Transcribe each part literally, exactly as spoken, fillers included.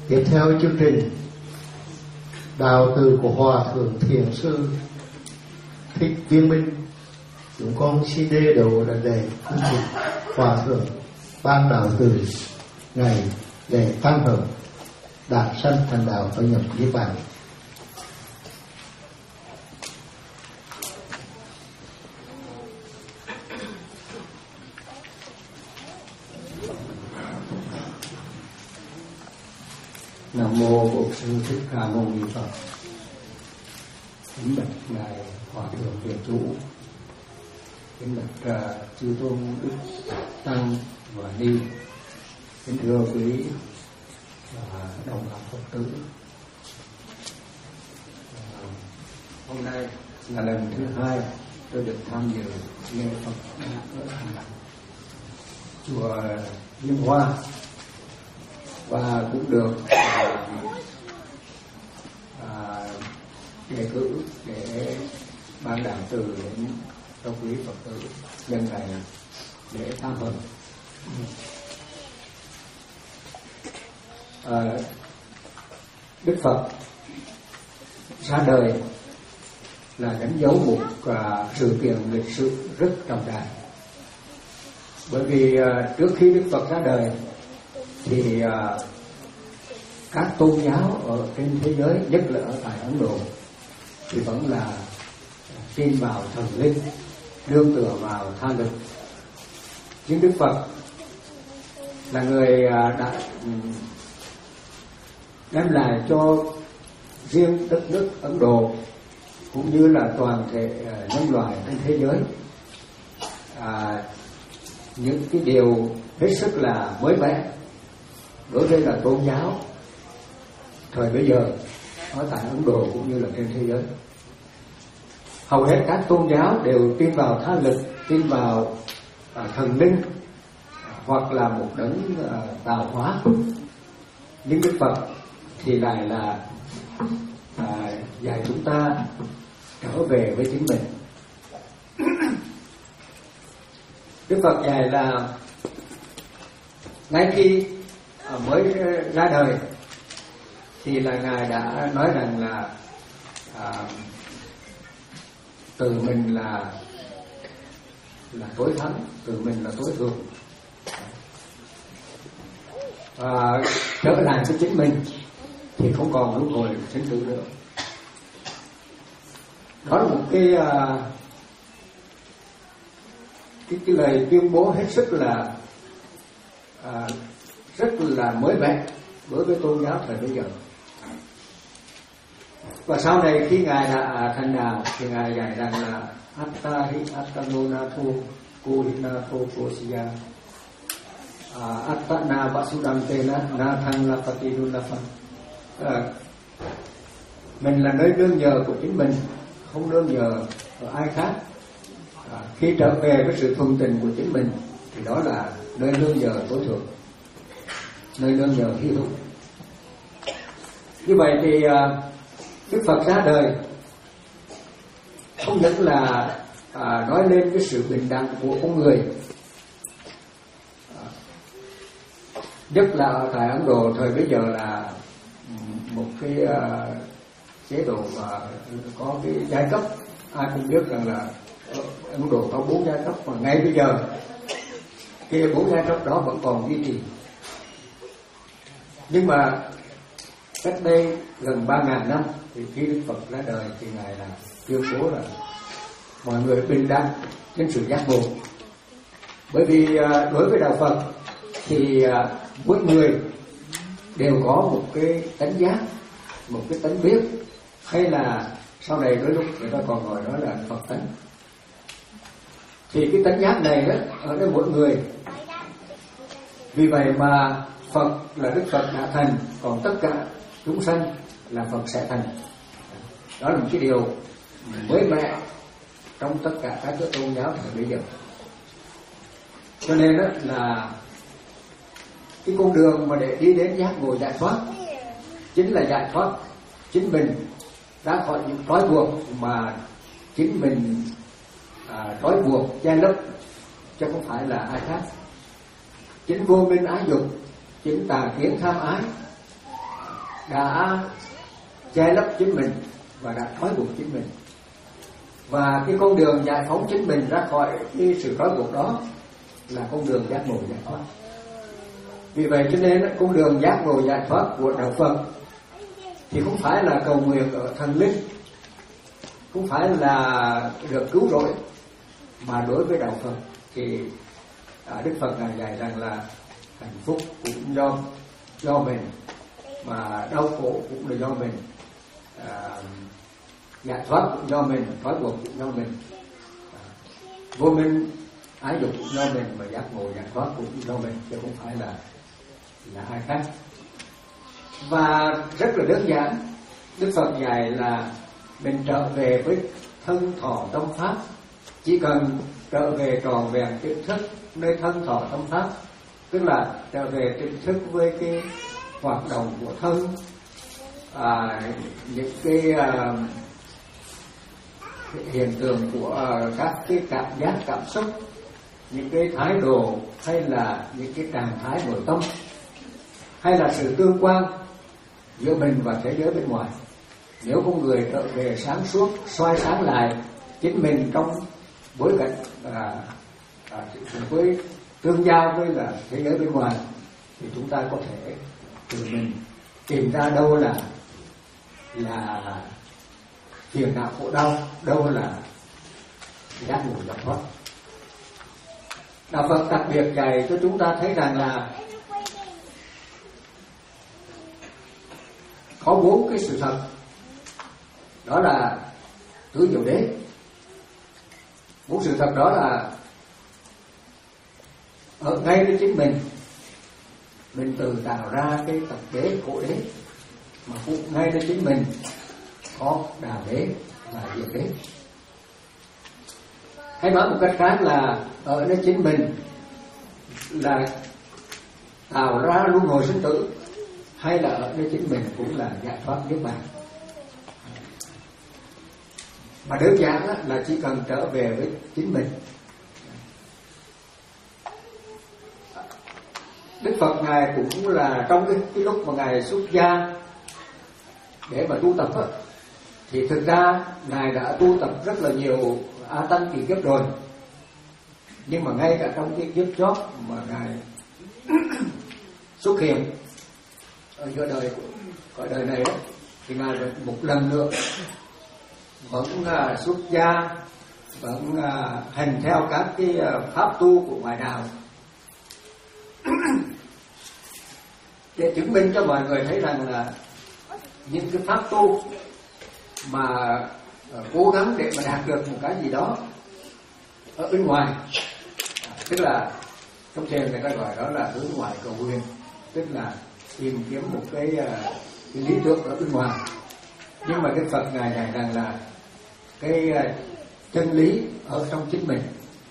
Tiếp theo chương trình, đạo từ của Hòa Thượng Thiền Sư Thích Viên Minh, chúng con xin đê đầu là để cung kính Hòa Thượng ban đạo từ ngày lễ tam hợp đạt sanh thành đạo và nhập niết bàn. Nam mô Bổn Sư Thích Ca Mâu Ni Phật. Kính bạch ngài Hòa Thượng Thiền Chủ, kính bạch uh, chư tôn đức tăng và ni, kính thưa quý uh, đồng bào Phật tử. Uh, hôm nay là lần thứ hai tôi được tham dự nghe Phật ở chùa Liên Hoa, và cũng được à, à, đề cử để ban đạo từ đến cho quý Phật tử nhân ngày lễ tam hợp. À, Đức Phật ra đời là đánh dấu một à, sự kiện lịch sử rất trọng đại, bởi vì à, trước khi Đức Phật ra đời thì uh, các tôn giáo ở trên thế giới, nhất là ở tại Ấn Độ, thì vẫn là tin vào thần linh, nương tựa vào tha lực. Nhưng Đức Phật là người uh, đã um, đem lại cho riêng đất nước Ấn Độ cũng như là toàn thể uh, nhân loại trên thế giới uh, những cái điều hết sức là mới mẻ đối với là tôn giáo thời bây giờ ở tại Ấn Độ cũng như là trên thế giới. Hầu hết các tôn giáo đều tin vào tha lực, tin vào à, thần linh hoặc là một đấng à, tạo hóa. Nhưng Đức Phật thì lại là à, dạy chúng ta trở về với chính mình. Đức Phật dạy là ngay khi mới ra đời thì là ngài đã nói rằng là à, từ mình là là tối thắng, từ mình là tối thượng, à, trở lại với chính mình thì không còn luân hồi sinh tử nữa. Đó là một cái à, cái, cái lời tuyên bố hết sức là à, rất là mới mẻ đối với tôn giáo thời bây giờ. Và sau này khi ngài đã thành đạo thì ngài dạy rằng là Atta hi attano nato kohinato kosiya Atta na vasudantena na thang lapatidunafan. Mình là nơi nương nhờ của chính mình, không nương nhờ ở ai khác. À, khi trở về với sự thuần tình của chính mình thì đó là nơi nương nhờ tối thượng, nơi nương nhờ hy hữu. Như vậy thì Đức Phật ra đời không những là à, nói lên cái sự bình đẳng của con người, à, nhất là ở tại Ấn Độ thời bây giờ là một cái uh, chế độ mà có cái giai cấp, ai cũng biết rằng là ở Ấn Độ có bốn giai cấp, mà ngay bây giờ cái bốn giai cấp đó vẫn còn duy trì. Nhưng mà cách đây gần ba ngàn năm thì khi Đức Phật ra đời thì ngài là tuyên bố là mọi người bình đẳng trên sự giác ngộ. Bởi vì đối với đạo Phật thì mỗi người đều có một cái tánh giác, một cái tánh biết, hay là sau này đôi lúc người ta còn gọi đó là Phật tánh. Thì cái tánh giác này đó ở đây mỗi người. Vì vậy mà Phật là Đức Phật đã thành, còn tất cả chúng sanh là Phật sẽ thành. Đó là một cái điều mới mẻ trong tất cả các cái tôn giáo thời bây giờ. Cho nên đó là cái con đường mà để đi đến giác ngộ giải thoát chính là giải thoát chính mình ra khỏi những trói buộc mà chính mình à, trói buộc che lấp, chứ không phải là ai khác. Chính vô minh ái dục, chính tà kiến tham ái đã che lấp chính mình và đã trói buộc chính mình. Và cái con đường giải phóng chính mình ra khỏi cái sự trói buộc đó là con đường giác ngộ giải thoát. Vì vậy cho nên con đường giác ngộ giải thoát của đạo Phật thì không phải là cầu nguyện ở thần linh, không phải là được cứu rỗi, mà đối với đạo Phật thì à, Đức Phật ngài dạy rằng là hạnh phúc cũng do do mình, mà đau khổ cũng là do mình, à, giải thoát cũng do mình, trói buộc cũng do mình, à, vô minh ái dục cũng do mình, mà giác ngộ giải thoát cũng do mình, chứ không phải là là ai khác. Và rất là đơn giản, Đức Phật dạy là mình trở về với thân thọ tâm pháp. Chỉ cần trở về tròn vẹn tỉnh thức nơi thân thọ tâm pháp, tức là trở về tỉnh thức với cái hoạt động của thân, à, những cái, à, cái hiện tượng của à, các cái cảm giác cảm xúc, những cái thái độ hay là những cái trạng thái nội tâm, hay là sự tương quan giữa mình và thế giới bên ngoài. Nếu con người trở về sáng suốt, soi sáng lại chính mình trong bối cảnh à, à, với tương giao với là thế giới bên ngoài, thì chúng ta có thể tự mình tìm ra đâu là là phiền não khổ đau, đâu là giác ngộ giải thoát. Đạo Phật đặc biệt dạy cho chúng ta thấy rằng là có bốn cái sự thật, đó là tứ diệu đế. Bốn sự thật đó là ở ngay với chính mình, mình tự tạo ra cái tập đế khổ đế, mà cũng ngay với chính mình có đạo đế và diệu đế. Hay nói một cách khác là ở nơi chính mình là tạo ra luân hồi sinh tử, hay là ở nơi chính mình cũng là giải thoát niết bàn. Mà đơn giản là chỉ cần trở về với chính mình. Đức Phật ngài cũng là trong cái, cái lúc mà ngài xuất gia để mà tu tập đó, thì thực ra ngài đã tu tập rất là nhiều a tăng kỳ kiếp rồi, nhưng mà ngay cả trong cái kiếp chót mà ngài xuất hiện ở giữa đời của đời này đó, thì ngài một lần nữa vẫn uh, xuất gia, vẫn uh, hành theo các cái uh, pháp tu của ngoại đạo để chứng minh cho mọi người thấy rằng là những cái pháp tu mà uh, cố gắng để mà đạt được một cái gì đó ở bên ngoài, tức là trong thiền người ta gọi đó là hướng ngoại cầu huyền, tức là tìm kiếm một cái, uh, cái lý tưởng ở bên ngoài. Nhưng mà cái Phật ngài dạy rằng là cái uh, chân lý ở trong chính mình.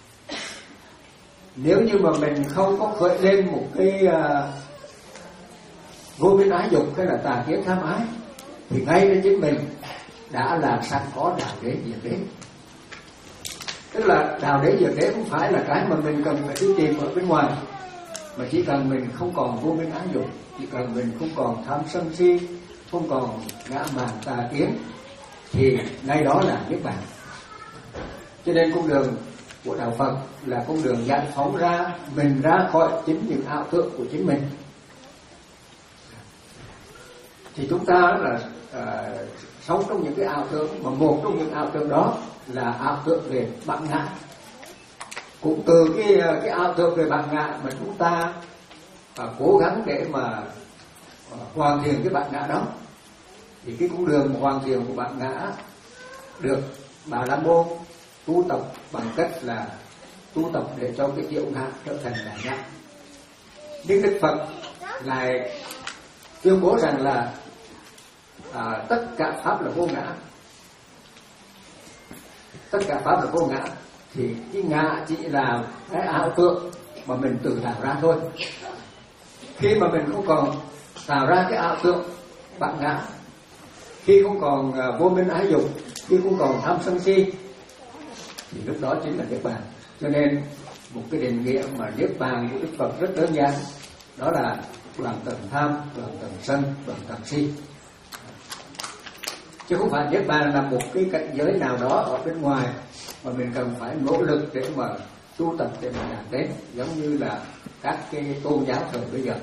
Nếu như mà mình không có khởi lên một cái uh, vô minh ái dục hay là tà kiến tham ái, thì ngay trên chính mình đã là sẵn có đạo đế diệt đế. Tức là đạo đế diệt đế không phải là cái mà mình cần phải đi tìm ở bên ngoài, mà chỉ cần mình không còn vô minh ái dục, chỉ cần mình không còn tham sân si, không còn ngã mạn tà kiến, thì ngay đó là niết bàn. Cho nên con đường của đạo Phật là con đường giải phóng ra mình ra khỏi chính những ảo tưởng của chính mình. Thì chúng ta là à, sống trong những cái ảo tưởng, mà một trong những ảo tưởng đó là ảo tưởng về bản ngã. Cũng từ cái cái ảo tưởng về bản ngã mà chúng ta à, cố gắng để mà à, hoàn thiện cái bản ngã đó. Thì cái con đường hoàn thiện của bản ngã được Bà La Môn tu tập bằng cách là tu tập để cho cái diệu ngã trở thành đại ngã. Nhưng Đức Phật lại tuyên bố rằng là à, tất cả pháp là vô ngã, tất cả pháp là vô ngã, thì cái ngã chỉ là cái ảo tưởng mà mình tự tạo ra thôi. Khi mà mình không còn tạo ra cái ảo tưởng bản ngã, khi không còn uh, vô minh ái dục, khi không còn tham sân si, thì lúc đó chính là niết bàn. Cho nên một cái định nghĩa mà niết bàn của Đức Phật rất đơn giản, đó là đoạn tận tham, đoạn tận sân, đoạn tận si. Chứ không phải niết bàn là một cái cảnh giới nào đó ở bên ngoài mà mình cần phải nỗ lực để mà tu tập để mà đạt đến, giống như là các cái tôn giáo thời bây giờ.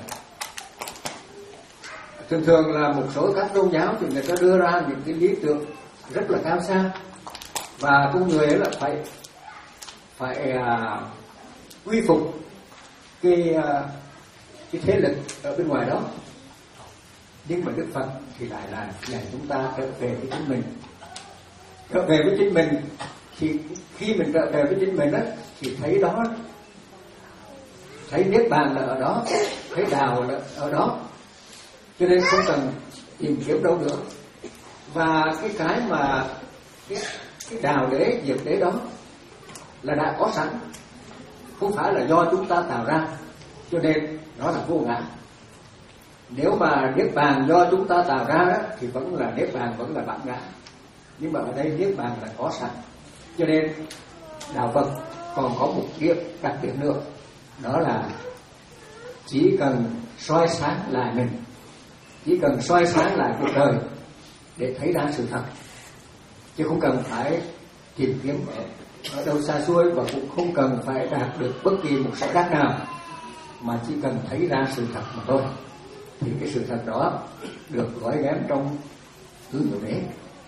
Thường thường là một số các tôn giáo thì người ta đưa ra những cái lý tưởng rất là cao xa, và con người ấy là phải phải à, quy phục cái à, cái thế lực ở bên ngoài đó. Nhưng mà Đức Phật thì lại là dạy chúng ta trở về với chính mình. Trở về với chính mình thì khi mình trở về với chính mình đó, thì thấy đó, thấy niết bàn là ở đó, thấy đạo là ở đó, cho nên không cần tìm kiếm đâu nữa. Và cái cái mà cái, cái đạo đế, diệt đế đó là đã có sẵn, không phải là do chúng ta tạo ra, cho nên nó là vô ngã. Nếu mà niết bàn do chúng ta tạo ra đó, thì vẫn là niết bàn, vẫn là bản ngã. Nhưng mà ở đây niết bàn là có sẵn, cho nên đạo Phật còn có một điểm đặc biệt nữa, đó là chỉ cần soi sáng lại mình, chỉ cần soi sáng lại cuộc đời để thấy ra sự thật, chứ không cần phải tìm kiếm ở, ở đâu xa xôi, và cũng không cần phải đạt được bất kỳ một sự đắc nào, mà chỉ cần thấy ra sự thật mà thôi. Thì cái sự thật đó được gói ghém trong tứ diệu đế.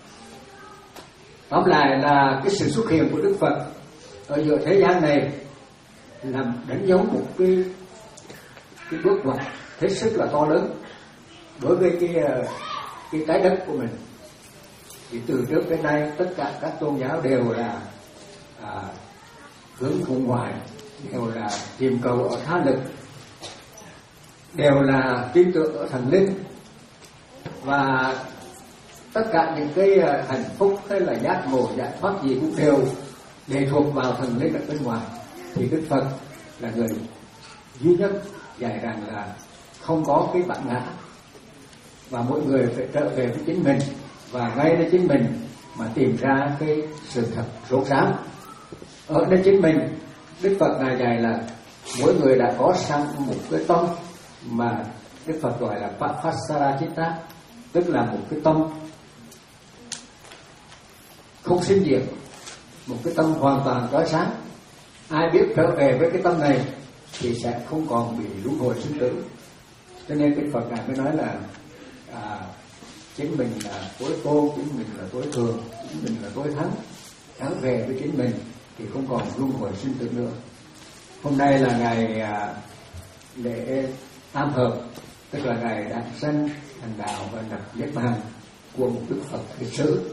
Tóm lại là cái sự xuất hiện của Đức Phật ở giữa thế gian này làm đánh dấu một cái cái bước ngoặt hết sức là to lớn đối với cái cái trái đất của mình. Thì từ trước đến nay tất cả các tôn giáo đều là à, hướng vùng ngoài, đều là tìm cầu ở tha lực, đều là tin tưởng ở thần linh, và tất cả những cái hạnh phúc hay là giác ngộ giải thoát gì cũng đều lệ thuộc vào thần linh ở bên ngoài. Thì Đức Phật là người duy nhất dạy rằng là không có cái bản ngã, và mỗi người phải trở về với chính mình, và ngay đến chính mình mà tìm ra cái sự thật rốt ráo. Ở đây chính mình, Đức Phật ngài dạy là mỗi người đã có sẵn một cái tâm mà Đức Phật gọi là Papasarachitta, tức là một cái tâm không sinh diệt, một cái tâm hoàn toàn chói sáng. Ai biết trở về với cái tâm này thì sẽ không còn bị luân hồi sinh tử. Cho nên Đức Phật ngài mới nói là à, chính mình là tối tôn, chính mình là tối thường, chính mình là tối thắng. Trở về với chính mình thì không còn luân hồi sinh tử nữa. Hôm nay là ngày à, lễ tam hợp, tức là ngày đản sanh thành đạo và nhập niết bàn của một Đức Phật lịch sử.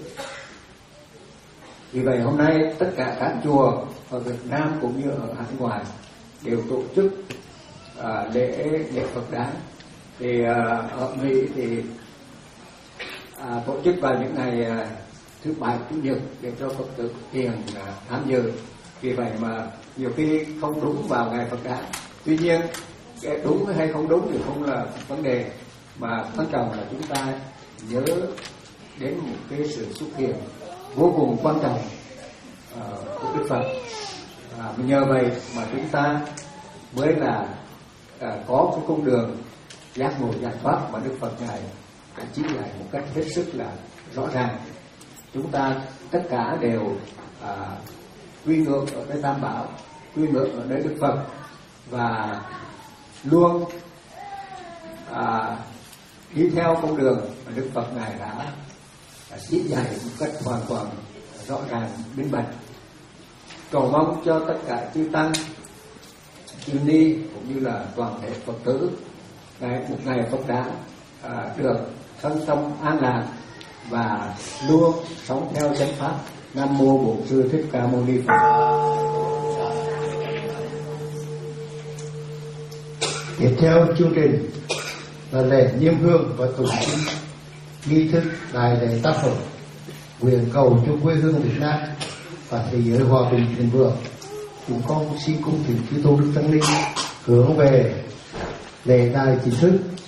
Vì vậy hôm nay tất cả các chùa ở Việt Nam cũng như ở hải ngoại đều tổ chức à, lễ lễ Phật đản. Thì à, ở Mỹ thì à, tổ chức vào những ngày à, thứ bảy chủ nhật để cho Phật tử tiền à, tham dự. Vì vậy mà nhiều khi không đúng vào ngày Phật đản. Tuy nhiên cái đúng hay không đúng thì không là vấn đề, mà quan trọng là chúng ta nhớ đến một cái sự xuất hiện vô cùng quan trọng uh, của Đức Phật. À, nhờ vậy mà chúng ta mới là uh, có cái con đường giác ngộ giải thoát mà Đức Phật ngài đã chỉ dạy một cách hết sức là rõ ràng. Chúng ta tất cả đều uh, quy ngưỡng ở nơi Tam Bảo, quy ngưỡng ở nơi Đức Phật, và luôn à, đi theo con đường mà Đức Phật ngài đã, đã chỉ dạy một cách hoàn toàn rõ ràng minh bạch. Cầu mong cho tất cả chư tăng, chư ni cũng như là toàn thể Phật tử ngày một ngày Phật đản à, được thân tâm an lạc và luôn sống theo chánh pháp. Nam mô Bổn Sư Thích Ca Mâu Ni Phật. Tiếp theo chương trình là lễ nhiêm hương và tụng kinh nghi thức đại lễ tác phẩm, nguyện cầu cho quê hương Việt Nam và thế giới hòa bình thịnh vượng. Chúng con xin cung kính chư tôn đức tăng ni hướng về lễ đài chính thức